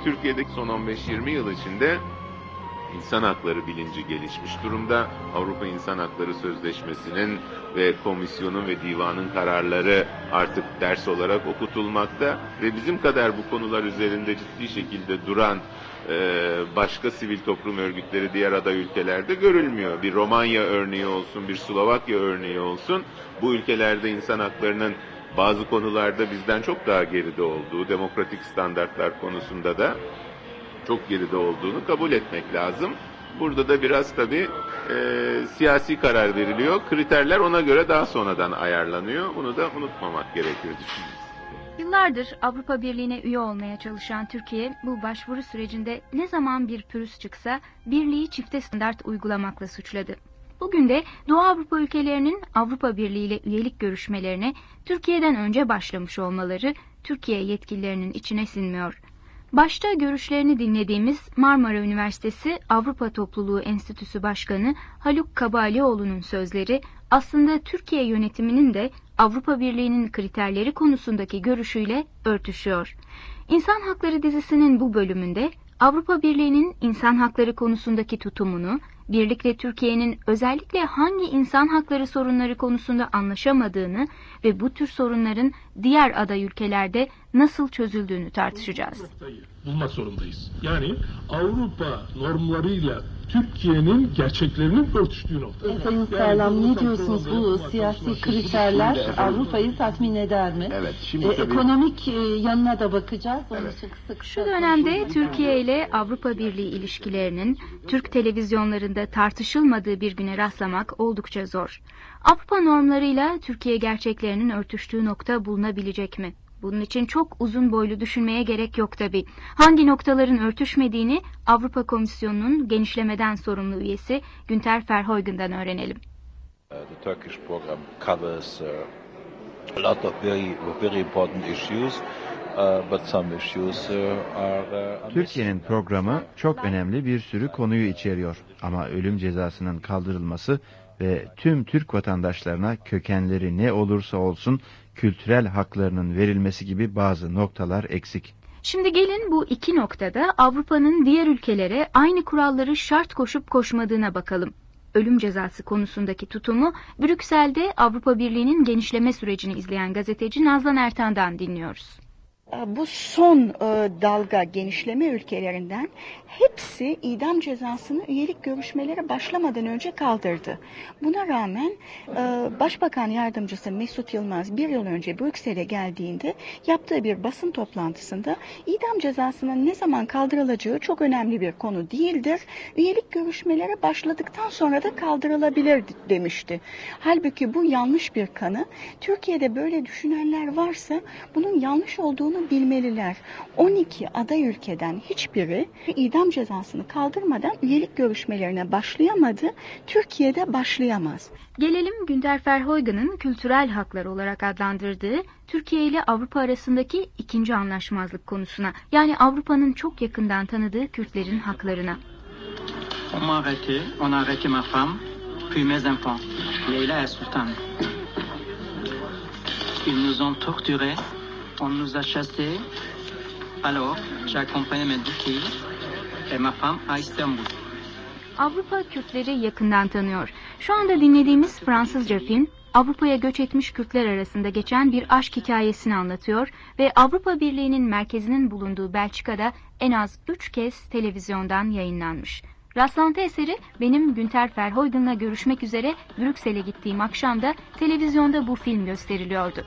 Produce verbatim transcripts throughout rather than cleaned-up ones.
Türkiye'deki son on beş yirmi yıl içinde İnsan hakları bilinci gelişmiş durumda. Avrupa İnsan Hakları Sözleşmesi'nin ve komisyonun ve divanın kararları artık ders olarak okutulmakta ve bizim kadar bu konular üzerinde ciddi şekilde duran e, başka sivil toplum örgütleri diğer aday ülkelerde görülmüyor. Bir Romanya örneği olsun, bir Slovakya örneği olsun. Bu ülkelerde insan haklarının bazı konularda bizden çok daha geride olduğu, demokratik standartlar konusunda da çok geride olduğunu kabul etmek lazım. Burada da biraz tabii e, siyasi karar veriliyor. Kriterler ona göre daha sonradan ayarlanıyor. Bunu da unutmamak gerekir düşünüyorum. Yıllardır Avrupa Birliği'ne üye olmaya çalışan Türkiye, bu başvuru sürecinde ne zaman bir pürüz çıksa birliği çifte standart uygulamakla suçladı. Bugün de Doğu Avrupa ülkelerinin Avrupa Birliği ile üyelik görüşmelerine Türkiye'den önce başlamış olmaları Türkiye yetkililerinin içine sinmiyor. Başta görüşlerini dinlediğimiz Marmara Üniversitesi Avrupa Topluluğu Enstitüsü Başkanı Haluk Kabalioğlu'nun sözleri aslında Türkiye yönetiminin de Avrupa Birliği'nin kriterleri konusundaki görüşüyle örtüşüyor. İnsan Hakları dizisinin bu bölümünde Avrupa Birliği'nin insan hakları konusundaki tutumunu, birlikte Türkiye'nin özellikle hangi insan hakları sorunları konusunda anlaşamadığını ve bu tür sorunların diğer aday ülkelerde nasıl çözüldüğünü tartışacağız. Bulmak zorundayız. Yani Avrupa normlarıyla Türkiye'nin gerçeklerinin örtüştüğü nokta. Evet. Sayın Sağlam, yani ne diyorsunuz bu siyasi kriterler Avrupa'yı tatmin eder mi? Evet. Şimdi ee, tabii... Ekonomik yanına da bakacağız. Onun evet. için kısa kısa Şu dönemde Türkiye ile Avrupa Birliği ilişkilerinin Türk televizyonlarında tartışılmadığı bir güne rastlamak oldukça zor. Avrupa normlarıyla Türkiye gerçeklerinin örtüştüğü nokta bulunabilecek mi? Bunun için çok uzun boylu düşünmeye gerek yok tabii. Hangi noktaların örtüşmediğini Avrupa Komisyonu'nun genişlemeden sorumlu üyesi Günter Verheugen'dan öğrenelim. The Turkish program covers uh, a lot of very very important issues, uh, but some issues uh, are uh, Türkiye'nin programı çok önemli bir sürü konuyu içeriyor ama ölüm cezasının kaldırılması ve tüm Türk vatandaşlarına kökenleri ne olursa olsun kültürel haklarının verilmesi gibi bazı noktalar eksik. Şimdi gelin bu iki noktada Avrupa'nın diğer ülkelere aynı kuralları şart koşup koşmadığına bakalım. Ölüm cezası konusundaki tutumu Brüksel'de Avrupa Birliği'nin genişleme sürecini izleyen gazeteci Nazlan Ertan'dan dinliyoruz. Bu son e, dalga genişleme ülkelerinden hepsi idam cezasını üyelik görüşmeleri başlamadan önce kaldırdı. Buna rağmen e, Başbakan Yardımcısı Mesut Yılmaz bir yıl önce Brüksel'e geldiğinde yaptığı bir basın toplantısında idam cezasının ne zaman kaldırılacağı çok önemli bir konu değildir. Üyelik görüşmeleri başladıktan sonra da kaldırılabilir demişti. Halbuki bu yanlış bir kanı. Türkiye'de böyle düşünenler varsa bunun yanlış olduğunu bilmeliler. on iki aday ülkeden hiçbiri idam cezasını kaldırmadan üyelik görüşmelerine başlayamadı. Türkiye'de başlayamaz. Gelelim Günter Verheugen'ın kültürel haklar olarak adlandırdığı Türkiye ile Avrupa arasındaki ikinci anlaşmazlık konusuna. Yani Avrupa'nın çok yakından tanıdığı Kürtlerin haklarına. On m'a arrêté, on a arrêté ma femme, puis mes enfants, Leyla et Sultan. Ils nous ont torturés. On nous a chassés. Alors, j'ai accompagné mes deux filles et ma femme à Istanbul. Avrupa Kürtleri yakından tanıyor. Şu anda dinlediğimiz Fransızca film, Avrupa'ya göç etmiş Kürtler arasında geçen bir aşk hikayesini anlatıyor ve Avrupa Birliği'nin merkezinin bulunduğu Belçika'da en az üç kez televizyondan yayınlanmış. Rastlantı eseri benim Günter Verheugen'la görüşmek üzere Brüksel'e gittiğim akşamda televizyonda bu film gösteriliyordu.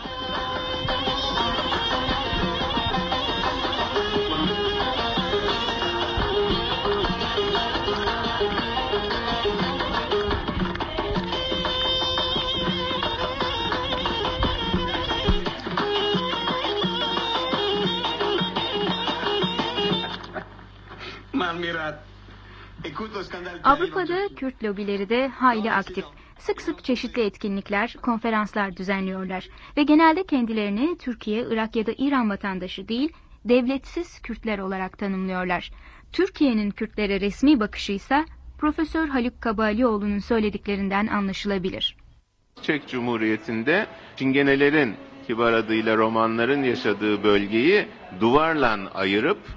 Avrupa'da Kürt lobileri de hayli aktif. Sık sık çeşitli etkinlikler, konferanslar düzenliyorlar ve genelde kendilerini Türkiye, Irak ya da İran vatandaşı değil, devletsiz Kürtler olarak tanımlıyorlar. Türkiye'nin Kürtlere resmi bakışıysa Profesör Haluk Kabalioğlu'nun söylediklerinden anlaşılabilir. Çek Cumhuriyeti'nde Çingenelerin, kibar adıyla Romanların yaşadığı bölgeyi duvarla ayırıp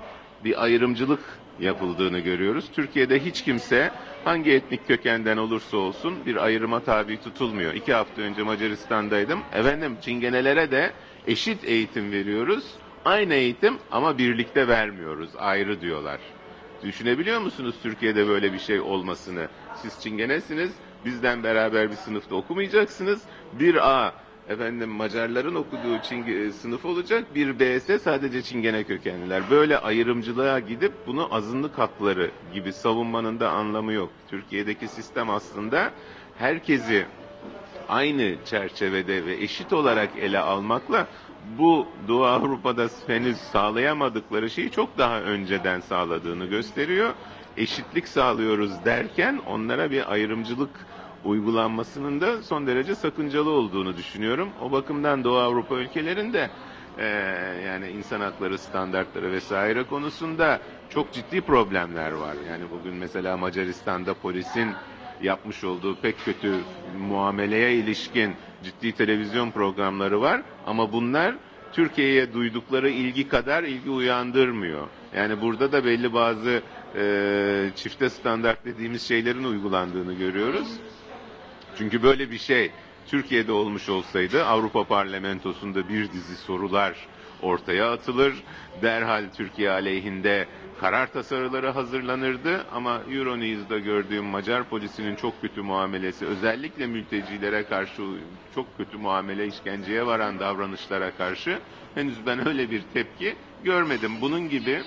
bir ayrımcılık yapıldığını görüyoruz. Türkiye'de hiç kimse hangi etnik kökenden olursa olsun bir ayrıma tabi tutulmuyor. İki hafta önce Macaristan'daydım. Efendim Çingenelere de eşit eğitim veriyoruz. Aynı eğitim ama birlikte vermiyoruz. Ayrı diyorlar. Düşünebiliyor musunuz Türkiye'de böyle bir şey olmasını? Siz Çingenesiniz, bizden beraber bir sınıfta okumayacaksınız. Bir A efendim Macarların okuduğu Çinge, sınıf olacak, bir B ise sadece Çingene kökenliler. Böyle ayrımcılığa gidip bunu azınlık hakları gibi savunmanın da anlamı yok. Türkiye'deki sistem aslında herkesi aynı çerçevede ve eşit olarak ele almakla bu Doğu Avrupa'da henüz sağlayamadıkları şeyi çok daha önceden sağladığını gösteriyor. Eşitlik sağlıyoruz derken onlara bir ayrımcılık uygulanmasının da son derece sakıncalı olduğunu düşünüyorum. O bakımdan Doğu Avrupa ülkelerinde e, yani insan hakları standartları vesaire konusunda çok ciddi problemler var. Yani bugün mesela Macaristan'da polisin yapmış olduğu pek kötü muameleye ilişkin ciddi televizyon programları var ama bunlar Türkiye'ye duydukları ilgi kadar ilgi uyandırmıyor. Yani burada da belli bazı e, çifte standart dediğimiz şeylerin uygulandığını görüyoruz. Çünkü böyle bir şey Türkiye'de olmuş olsaydı Avrupa Parlamentosu'nda bir dizi sorular ortaya atılır. Derhal Türkiye aleyhinde karar tasarıları hazırlanırdı ama Euronews'da gördüğüm Macar polisinin çok kötü muamelesi, özellikle mültecilere karşı çok kötü muamele, işkenceye varan davranışlara karşı henüz ben öyle bir tepki görmedim. Bunun gibi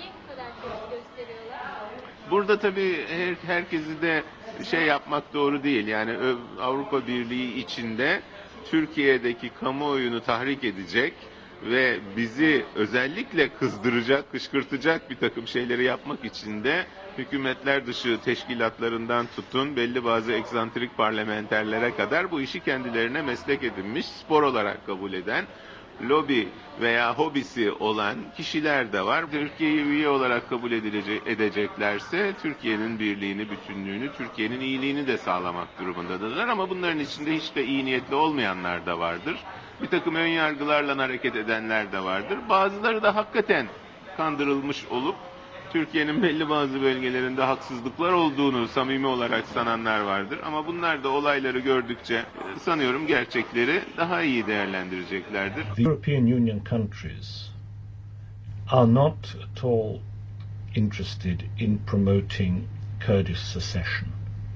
burada tabii her, herkesi de şey yapmak doğru değil. Yani Avrupa Birliği içinde Türkiye'deki kamuoyunu tahrik edecek ve bizi özellikle kızdıracak, kışkırtacak bir takım şeyleri yapmak için de hükümetler dışı teşkilatlarından tutun belli bazı egzantrik parlamenterlere kadar bu işi kendilerine meslek edinmiş, spor olarak kabul eden, lobi veya hobisi olan kişiler de var. Türkiye'yi üye olarak kabul edilecek, edeceklerse Türkiye'nin birliğini, bütünlüğünü, Türkiye'nin iyiliğini de sağlamak durumundadırlar. Ama bunların içinde hiç de iyi niyetli olmayanlar da vardır. Bir takım ön yargılarla hareket edenler de vardır. Bazıları da hakikaten kandırılmış olup Türkiye'nin belli bazı bölgelerinde haksızlıklar olduğunu samimi olarak sananlar vardır. Ama bunlar da olayları gördükçe sanıyorum gerçekleri daha iyi değerlendireceklerdir. The European Union countries are not at all interested in promoting Kurdish secession.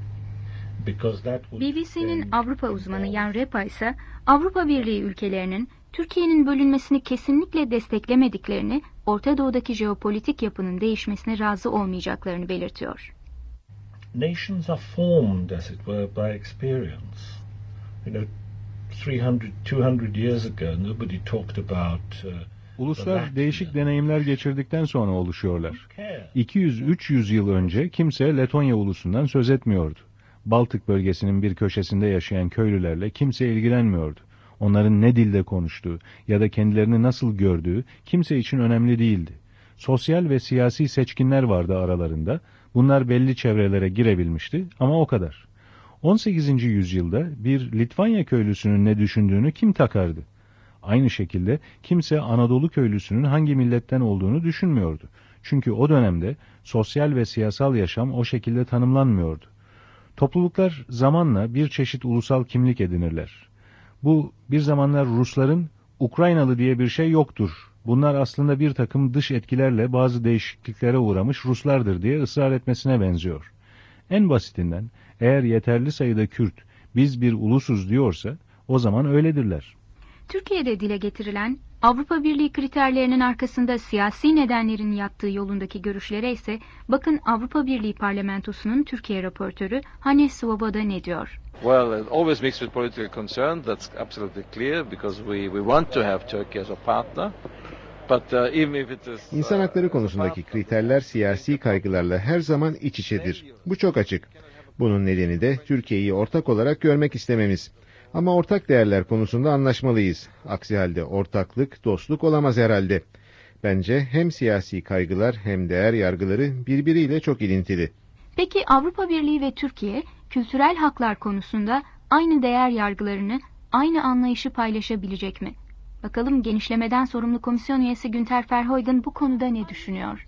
B B C'nin Avrupa uzmanı Jan Repa ise Avrupa Birliği ülkelerinin Türkiye'nin bölünmesini kesinlikle desteklemediklerini, Orta Doğu'daki jeopolitik yapının değişmesine razı olmayacaklarını belirtiyor. Nations are formed, as it were, by experience. You know, three hundred, two hundred years ago, nobody talked about. Uh, Uluslar değişik deneyimler geçirdikten sonra oluşuyorlar. iki yüz üç yüz yıl önce kimse Letonya ulusundan söz etmiyordu. Baltık bölgesinin bir köşesinde yaşayan köylülerle kimse ilgilenmiyordu. Onların ne dilde konuştuğu ya da kendilerini nasıl gördüğü kimse için önemli değildi. Sosyal ve siyasi seçkinler vardı aralarında. Bunlar belli çevrelere girebilmişti ama o kadar. on sekizinci yüzyılda bir Litvanya köylüsünün ne düşündüğünü kim takardı? Aynı şekilde kimse Anadolu köylüsünün hangi milletten olduğunu düşünmüyordu. Çünkü o dönemde sosyal ve siyasal yaşam o şekilde tanımlanmıyordu. Topluluklar zamanla bir çeşit ulusal kimlik edinirler. Bu bir zamanlar Rusların Ukraynalı diye bir şey yoktur. Bunlar aslında bir takım dış etkilerle bazı değişikliklere uğramış Ruslardır diye ısrar etmesine benziyor. En basitinden eğer yeterli sayıda Kürt biz bir ulusuz diyorsa o zaman öyledirler. Türkiye'de dile getirilen Avrupa Birliği kriterlerinin arkasında siyasi nedenlerin yattığı yolundaki görüşlere ise bakın Avrupa Birliği Parlamentosu'nun Türkiye raportörü Hannes Svoboda ne diyor? Well, it always mixed with political concern. That's absolutely clear because we we want to have Turkey as a partner. But uh, even if it is İnsan hakları konusundaki kriterler siyasi kaygılarla her zaman iç içedir. Bu çok açık. Bunun nedeni de Türkiye'yi ortak olarak görmek istememiz. Ama ortak değerler konusunda anlaşmalıyız. Aksi halde ortaklık, dostluk olamaz herhalde. Bence hem siyasi kaygılar hem değer yargıları birbiriyle çok ilintili. Peki Avrupa Birliği ve Türkiye kültürel haklar konusunda aynı değer yargılarını, aynı anlayışı paylaşabilecek mi? Bakalım genişlemeden sorumlu komisyon üyesi Günter Verheugen bu konuda ne düşünüyor?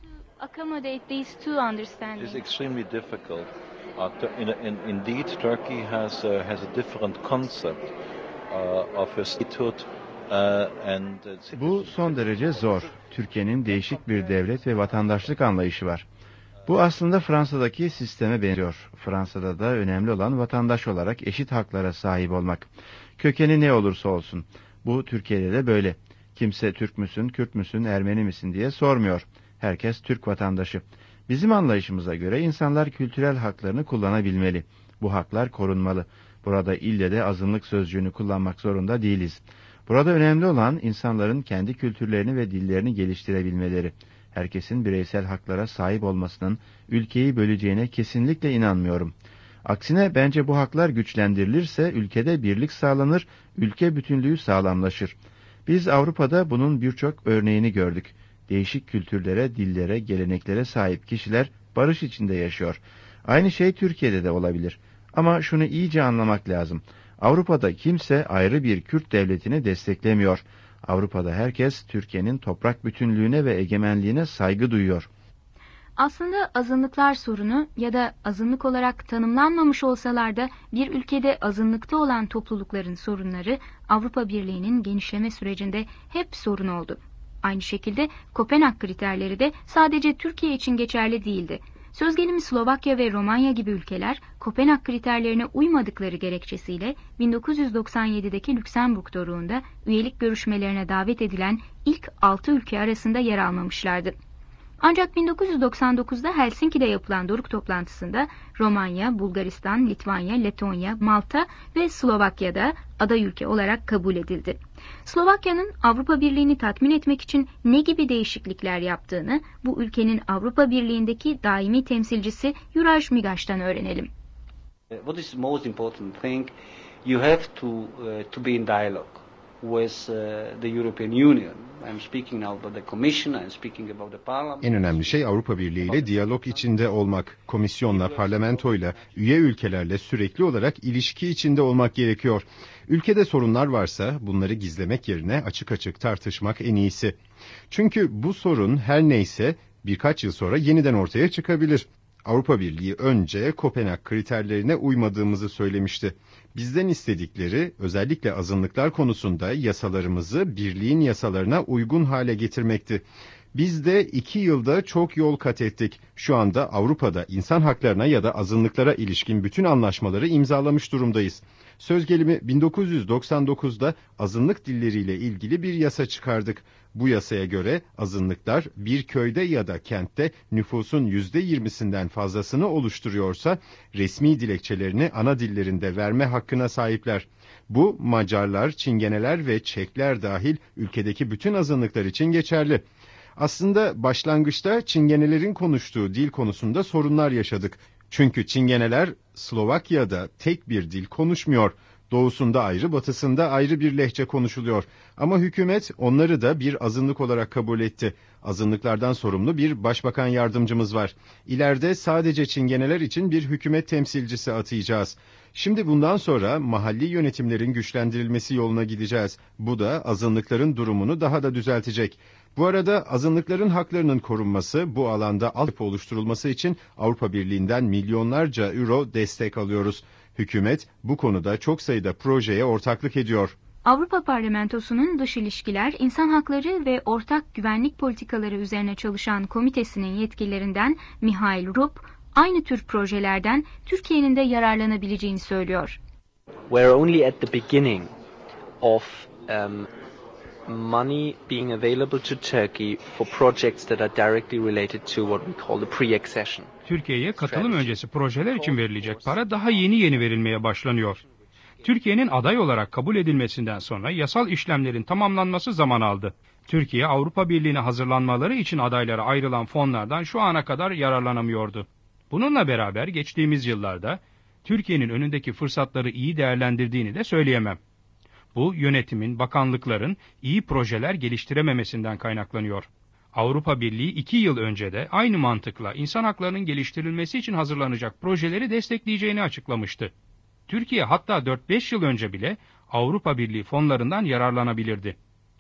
accommodate these two understandings? It's extremely difficult. Uh, in, in, indeed, Turkey has uh, has a different concept uh, of a statehood. Bu son derece zor. Türkiye'nin değişik bir devlet ve vatandaşlık anlayışı var. Bu aslında Fransa'daki sisteme benziyor. Fransa'da da önemli olan vatandaş olarak eşit haklara sahip olmak. Kökeni ne olursa olsun. Bu Türkiye'de de böyle. Kimse Türk müsün, Kürt müsün, Ermeni misin diye sormuyor. Herkes Türk vatandaşı. Bizim anlayışımıza göre insanlar kültürel haklarını kullanabilmeli. Bu haklar korunmalı. Burada ille de azınlık sözcüğünü kullanmak zorunda değiliz. Burada önemli olan insanların kendi kültürlerini ve dillerini geliştirebilmeleri. Herkesin bireysel haklara sahip olmasının ülkeyi böleceğine kesinlikle inanmıyorum. Aksine bence bu haklar güçlendirilirse ülkede birlik sağlanır, ülke bütünlüğü sağlamlaşır. Biz Avrupa'da bunun birçok örneğini gördük. Değişik kültürlere, dillere, geleneklere sahip kişiler barış içinde yaşıyor. Aynı şey Türkiye'de de olabilir. Ama şunu iyice anlamak lazım. Avrupa'da kimse ayrı bir Kürt devletini desteklemiyor. Avrupa'da herkes Türkiye'nin toprak bütünlüğüne ve egemenliğine saygı duyuyor. Aslında azınlıklar sorunu ya da azınlık olarak tanımlanmamış olsalar da bir ülkede azınlıkta olan toplulukların sorunları Avrupa Birliği'nin genişleme sürecinde hep sorun oldu. Aynı şekilde Kopenhag kriterleri de sadece Türkiye için geçerli değildi. Söz gelimi Slovakya ve Romanya gibi ülkeler Kopenhag kriterlerine uymadıkları gerekçesiyle bin dokuz yüz doksan yedideki Lüksemburg doruğunda üyelik görüşmelerine davet edilen ilk altı ülke arasında yer almamışlardı. Ancak bin dokuz yüz doksan dokuzda Helsinki'de yapılan doruk toplantısında Romanya, Bulgaristan, Litvanya, Letonya, Malta ve Slovakya'da aday ülke olarak kabul edildi. Slovakya'nın Avrupa Birliği'ni tatmin etmek için ne gibi değişiklikler yaptığını bu ülkenin Avrupa Birliği'ndeki daimi temsilcisi Juraj Migaş'tan öğrenelim. What is the most important thing? You have to uh, to be in dialogue with uh, the European Union. I'm speaking now about the Commission, I'm speaking about the Parliament. En önemli şey Avrupa Birliği ile diyalog içinde olmak. Komisyonla, parlamentoyla, üye ülkelerle sürekli olarak ilişki içinde olmak gerekiyor. Ülkede sorunlar varsa bunları gizlemek yerine açık açık tartışmak en iyisi. Çünkü bu sorun her neyse birkaç yıl sonra yeniden ortaya çıkabilir. Avrupa Birliği önce Kopenhag kriterlerine uymadığımızı söylemişti. Bizden istedikleri özellikle azınlıklar konusunda yasalarımızı birliğin yasalarına uygun hale getirmekti. Biz de iki yılda çok yol kat ettik. Şu anda Avrupa'da insan haklarına ya da azınlıklara ilişkin bütün anlaşmaları imzalamış durumdayız. Söz gelimi bin dokuz yüz doksan dokuzda azınlık dilleriyle ilgili bir yasa çıkardık. Bu yasaya göre azınlıklar bir köyde ya da kentte nüfusun yüzde yirmisinden fazlasını oluşturuyorsa resmi dilekçelerini ana dillerinde verme hakkına sahipler. Bu Macarlar, Çingeneler ve Çekler dahil ülkedeki bütün azınlıklar için geçerli. Aslında başlangıçta Çingenelerin konuştuğu dil konusunda sorunlar yaşadık. Çünkü Çingeneler Slovakya'da tek bir dil konuşmuyor. Doğusunda ayrı, batısında ayrı bir lehçe konuşuluyor. Ama hükümet onları da bir azınlık olarak kabul etti. Azınlıklardan sorumlu bir başbakan yardımcımız var. İleride sadece Çingeneler için bir hükümet temsilcisi atayacağız. Şimdi bundan sonra mahalli yönetimlerin güçlendirilmesi yoluna gideceğiz. Bu da azınlıkların durumunu daha da düzeltecek. Bu arada azınlıkların haklarının korunması, bu alanda altyapı oluşturulması için Avrupa Birliği'nden milyonlarca euro destek alıyoruz. Hükümet bu konuda çok sayıda projeye ortaklık ediyor. Avrupa Parlamentosu'nun dış ilişkiler, insan hakları ve ortak güvenlik politikaları üzerine çalışan komitesinin yetkililerinden Mihail Rup, aynı tür projelerden Türkiye'nin de yararlanabileceğini söylüyor. We're only at the beginning of um, money being available to Turkey for projects that are directly related to what we call the pre-accession. Türkiye'ye katılım öncesi projeler için verilecek para daha yeni yeni verilmeye başlanıyor. Türkiye'nin aday olarak kabul edilmesinden sonra yasal işlemlerin tamamlanması zaman aldı. Türkiye, Avrupa Birliği'ne hazırlanmaları için adaylara ayrılan fonlardan şu ana kadar yararlanamıyordu. Bununla beraber geçtiğimiz yıllarda Türkiye'nin önündeki fırsatları iyi değerlendirdiğini de söyleyemem. Bu yönetimin, bakanlıkların iyi projeler geliştirememesinden kaynaklanıyor. Avrupa Birliği iki yıl önce de aynı mantıkla insan haklarının geliştirilmesi için hazırlanacak projeleri destekleyeceğini açıklamıştı. Türkiye hatta dört beş yıl önce bile Avrupa Birliği fonlarından yararlanabilirdi.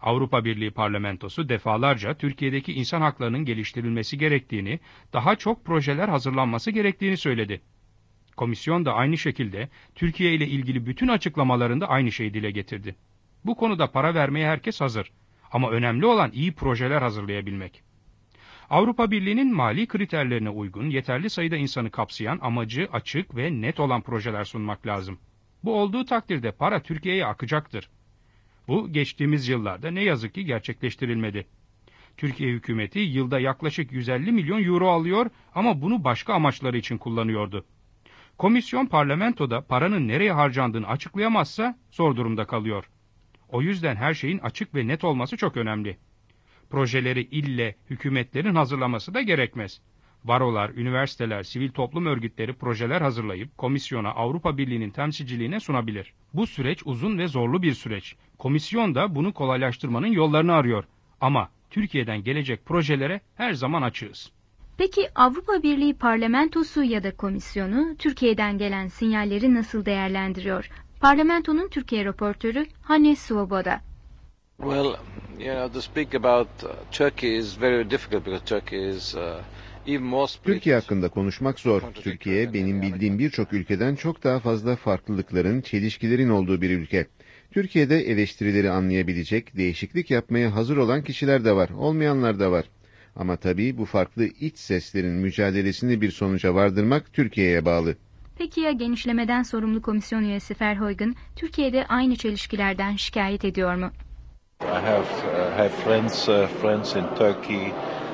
Avrupa Birliği Parlamentosu defalarca Türkiye'deki insan haklarının geliştirilmesi gerektiğini, daha çok projeler hazırlanması gerektiğini söyledi. Komisyon da aynı şekilde Türkiye ile ilgili bütün açıklamalarında aynı şeyi dile getirdi. Bu konuda para vermeye herkes hazır. Ama önemli olan iyi projeler hazırlayabilmek. Avrupa Birliği'nin mali kriterlerine uygun, yeterli sayıda insanı kapsayan, amacı açık ve net olan projeler sunmak lazım. Bu olduğu takdirde para Türkiye'ye akacaktır. Bu geçtiğimiz yıllarda ne yazık ki gerçekleştirilmedi. Türkiye hükümeti yılda yaklaşık yüz elli milyon euro alıyor ama bunu başka amaçları için kullanıyordu. Komisyon parlamentoda paranın nereye harcandığını açıklayamazsa zor durumda kalıyor. O yüzden her şeyin açık ve net olması çok önemli. Projeleri ille hükümetlerin hazırlaması da gerekmez. Barolar, üniversiteler, sivil toplum örgütleri projeler hazırlayıp komisyona, Avrupa Birliği'nin temsilciliğine sunabilir. Bu süreç uzun ve zorlu bir süreç. Komisyon da bunu kolaylaştırmanın yollarını arıyor. Ama Türkiye'den gelecek projelere her zaman açığız. Peki Avrupa Birliği Parlamentosu ya da komisyonu Türkiye'den gelen sinyalleri nasıl değerlendiriyor? Parlamentonun Türkiye raportörü Hannes Svoboda. Well, you know, to speak about uh, Turkey is very difficult because Turkey is uh, even more split. Türkiye hakkında konuşmak zor. Türkiye benim bildiğim birçok ülkeden çok daha fazla farklılıkların, çelişkilerin olduğu bir ülke. Türkiye'de eleştirileri anlayabilecek, değişiklik yapmaya hazır olan kişiler de var, olmayanlar da var. Ama tabii bu farklı iç seslerin mücadelesini bir sonuca vardırmak Türkiye'ye bağlı. Peki ya genişlemeden sorumlu komisyon üyesi Verheugen, Türkiye'de aynı çelişkilerden şikayet ediyor mu? I have uh, have friends uh, friends in Turkey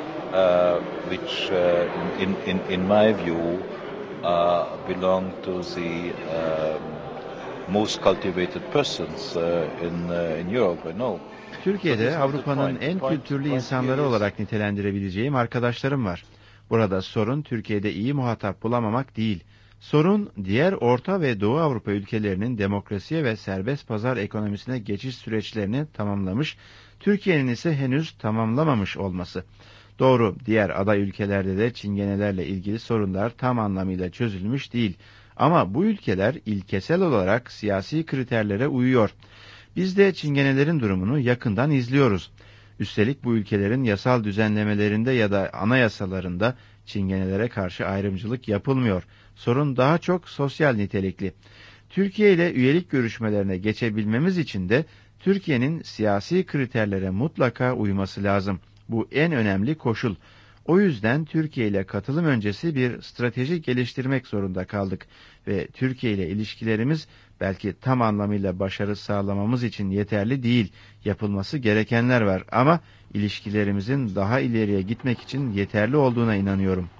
uh, which uh, in in in my view uh, belong to the uh, most cultivated persons uh, in uh, in Europe. I know. Türkiye'de Avrupa'nın en kültürlü insanları olarak nitelendirebileceğim arkadaşlarım var. Burada sorun Türkiye'de iyi muhatap bulamamak değil. Sorun diğer Orta ve Doğu Avrupa ülkelerinin demokrasiye ve serbest pazar ekonomisine geçiş süreçlerini tamamlamış, Türkiye'nin ise henüz tamamlamamış olması. Doğru, diğer aday ülkelerde de çingenelerle ilgili sorunlar tam anlamıyla çözülmüş değil. Ama bu ülkeler ilkesel olarak siyasi kriterlere uyuyor. Biz de çingenelerin durumunu yakından izliyoruz. Üstelik bu ülkelerin yasal düzenlemelerinde ya da anayasalarında çingenelere karşı ayrımcılık yapılmıyor. Sorun daha çok sosyal nitelikli. Türkiye ile üyelik görüşmelerine geçebilmemiz için de Türkiye'nin siyasi kriterlere mutlaka uyması lazım. Bu en önemli koşul. O yüzden Türkiye ile katılım öncesi bir strateji geliştirmek zorunda kaldık ve Türkiye ile ilişkilerimiz belki tam anlamıyla başarı sağlamamız için yeterli değil. Yapılması gerekenler var ama ilişkilerimizin daha ileriye gitmek için yeterli olduğuna inanıyorum.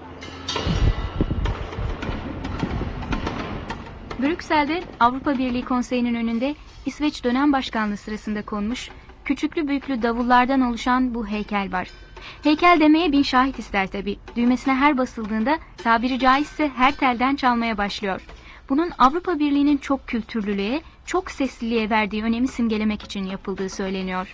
Brüksel'de Avrupa Birliği Konseyi'nin önünde İsveç dönem başkanlığı sırasında konmuş, küçüklü büyüklü davullardan oluşan bu heykel var. Heykel demeye bin şahit ister tabii. Düğmesine her basıldığında tabiri caizse her telden çalmaya başlıyor. Bunun Avrupa Birliği'nin çok kültürlülüğe, çok sesliliğe verdiği önemi simgelemek için yapıldığı söyleniyor.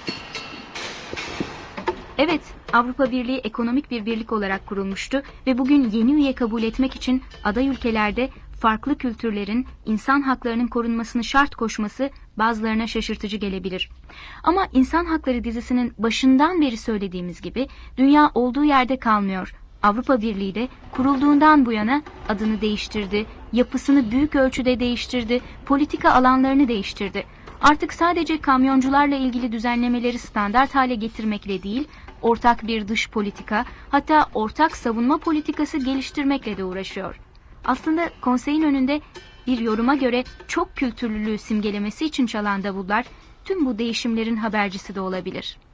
Evet, Avrupa Birliği ekonomik bir birlik olarak kurulmuştu ve bugün yeni üye kabul etmek için aday ülkelerde farklı kültürlerin, insan haklarının korunmasını şart koşması bazılarına şaşırtıcı gelebilir. Ama İnsan Hakları dizisinin başından beri söylediğimiz gibi dünya olduğu yerde kalmıyor. Avrupa Birliği de kurulduğundan bu yana adını değiştirdi, yapısını büyük ölçüde değiştirdi, politika alanlarını değiştirdi. Artık sadece kamyoncularla ilgili düzenlemeleri standart hale getirmekle değil, ortak bir dış politika, hatta ortak savunma politikası geliştirmekle de uğraşıyor. Aslında konseyin önünde bir yoruma göre çok kültürlülüğü simgelemesi için çalan davullar tüm bu değişimlerin habercisi de olabilir.